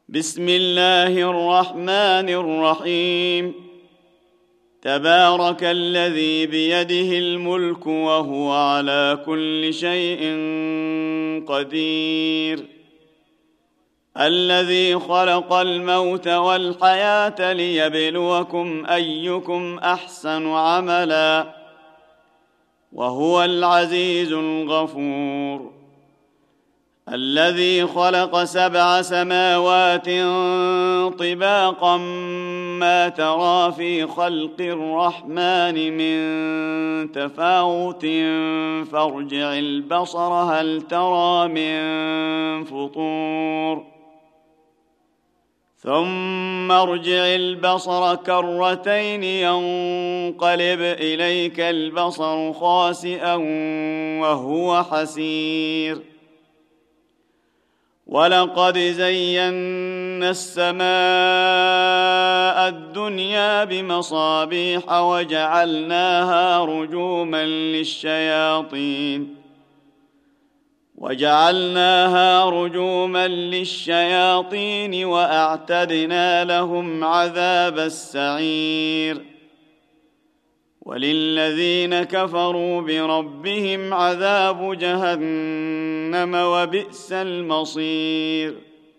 بسم الله الرحمن الرحيم. تبارك الذي بيده الملك وهو على كل شيء قدير، الذي خلق الموت والحياة ليبلوكم أيكم أحسن عملا، وهو العزيز الغفور. الذي خلق 7 سماوات طباقا ما ترى في خلق الرحمن من تفاوت فارجع البصر هل ترى من فطور، ثم ارجع البصر كرتين ينقلب إليك البصر خاسئا وهو حسير. ولقد زينا السماء الدنيا بمصابيح وجعلناها رجوما للشياطين وأعتدنا لهم عذاب السعير. وللذين كفروا بربهم عذاب جهنم وبئس المصير.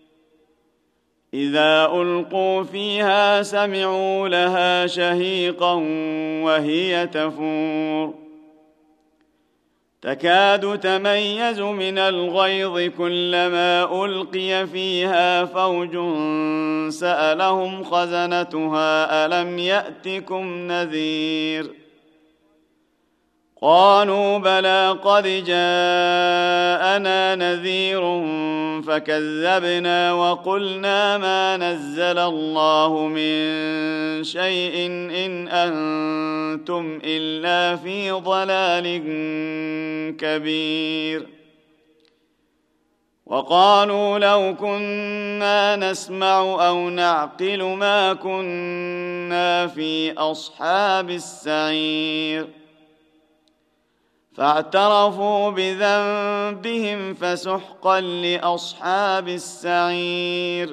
إذا ألقوا فيها سمعوا لها شهيقا وهي تفور، تكاد تميز من الغيظ كلما ألقي فيها فوج سألهم خزنتها ألم يأتكم نذير، قالوا بلى قد جاءنا نذير فكذبنا وقلنا ما نزل الله من شيء إن أنتم إلا في ضلال كبير. وقالوا لو كنا نسمع أو نعقل ما كنا في أصحاب السعير، فاعترفوا بذنبهم فسحقا لأصحاب السعير.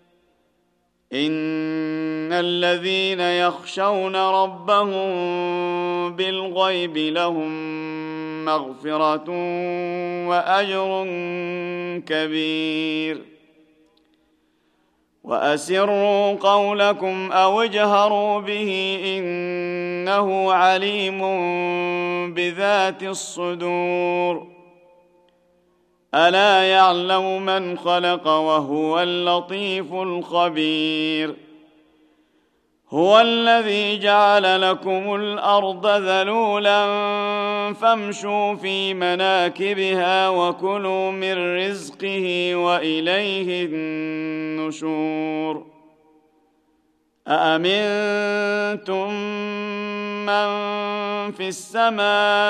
إن الذين يخشون ربهم بالغيب لهم مغفرة وأجر كبير. وأسروا قولكم أو اجهروا به إنه عليم بذات الصدور. ألا يعلم من خلق وهو اللطيف الخبير. هو الذي جعل لكم الأرض ذلولا فامشوا في مناكبها وكلوا من رزقه وإليه النشور. أأمنتم من في السماء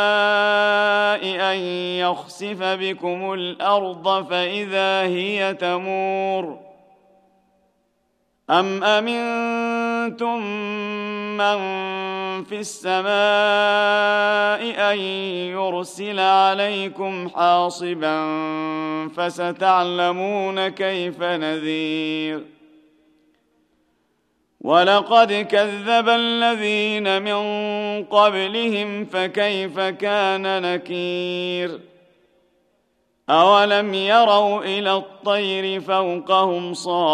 أن يخسف بكم الأرض فإذا هي تمور، أم أمنتم من في السماء أن يرسل عليكم حاصبا فستعلمون كيف نذير. ولقد كذب الذين من قبلهم فكيف كان نكير. أولم يروا إلى الطير فوقهم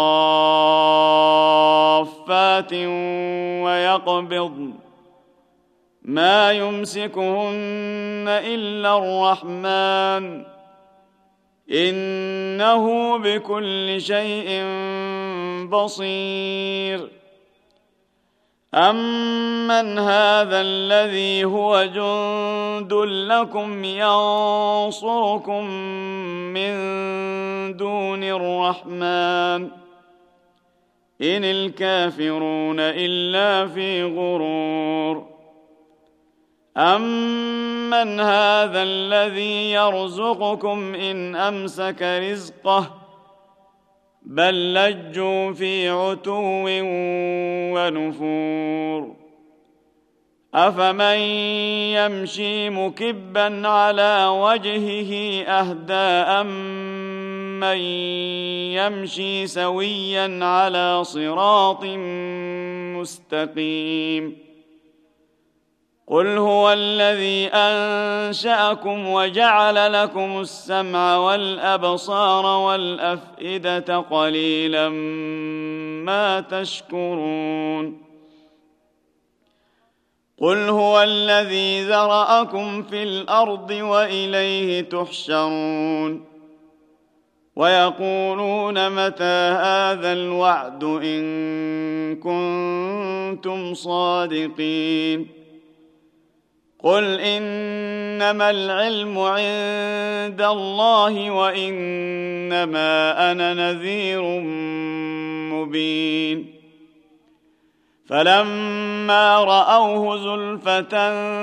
صافات ويقبضن ما يمسكهن إلا الرحمن إنه بكل شيء بصير. أمن هذا الذي هو جند لكم ينصركم من دون الرحمن إن الكافرون إلا في غرور. أمن هذا الذي يرزقكم إن أمسك رزقه بل لجوا في عتو ونفور. أفمن يمشي مكبا على وجهه أهدى من يمشي سويا على صراط مستقيم. قل هو الذي أنشأكم وجعل لكم السمع والأبصار والأفئدة قليلا ما تشكرون. قل هو الذي ذرأكم في الأرض وإليه تحشرون. ويقولون متى هذا الوعد إن كنتم صادقين. قل إنما العلم عند الله وإنما أنا نذير مبين. فلما رأوه زلفة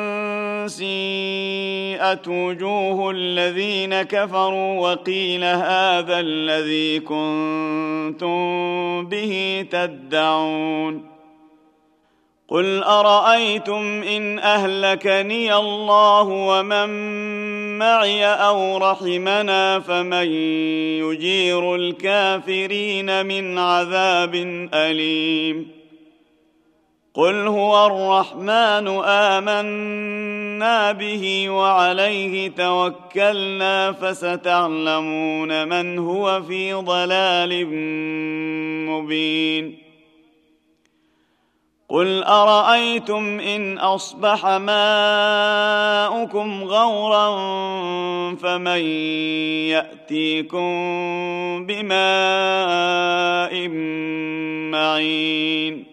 سيئت وجوه الذين كفروا وقيل هذا الذي كنتم به تدعون. قل أرأيتم إن أهلكني الله ومن معي أو رحمنا فمن يجير الكافرين من عذاب أليم. قل هو الرحمن آمنا به وعليه توكلنا فستعلمون من هو في ضلال مبين. قل أرأيتم إن أصبح ماؤكم غورا فمن يأتيكم بماء معين.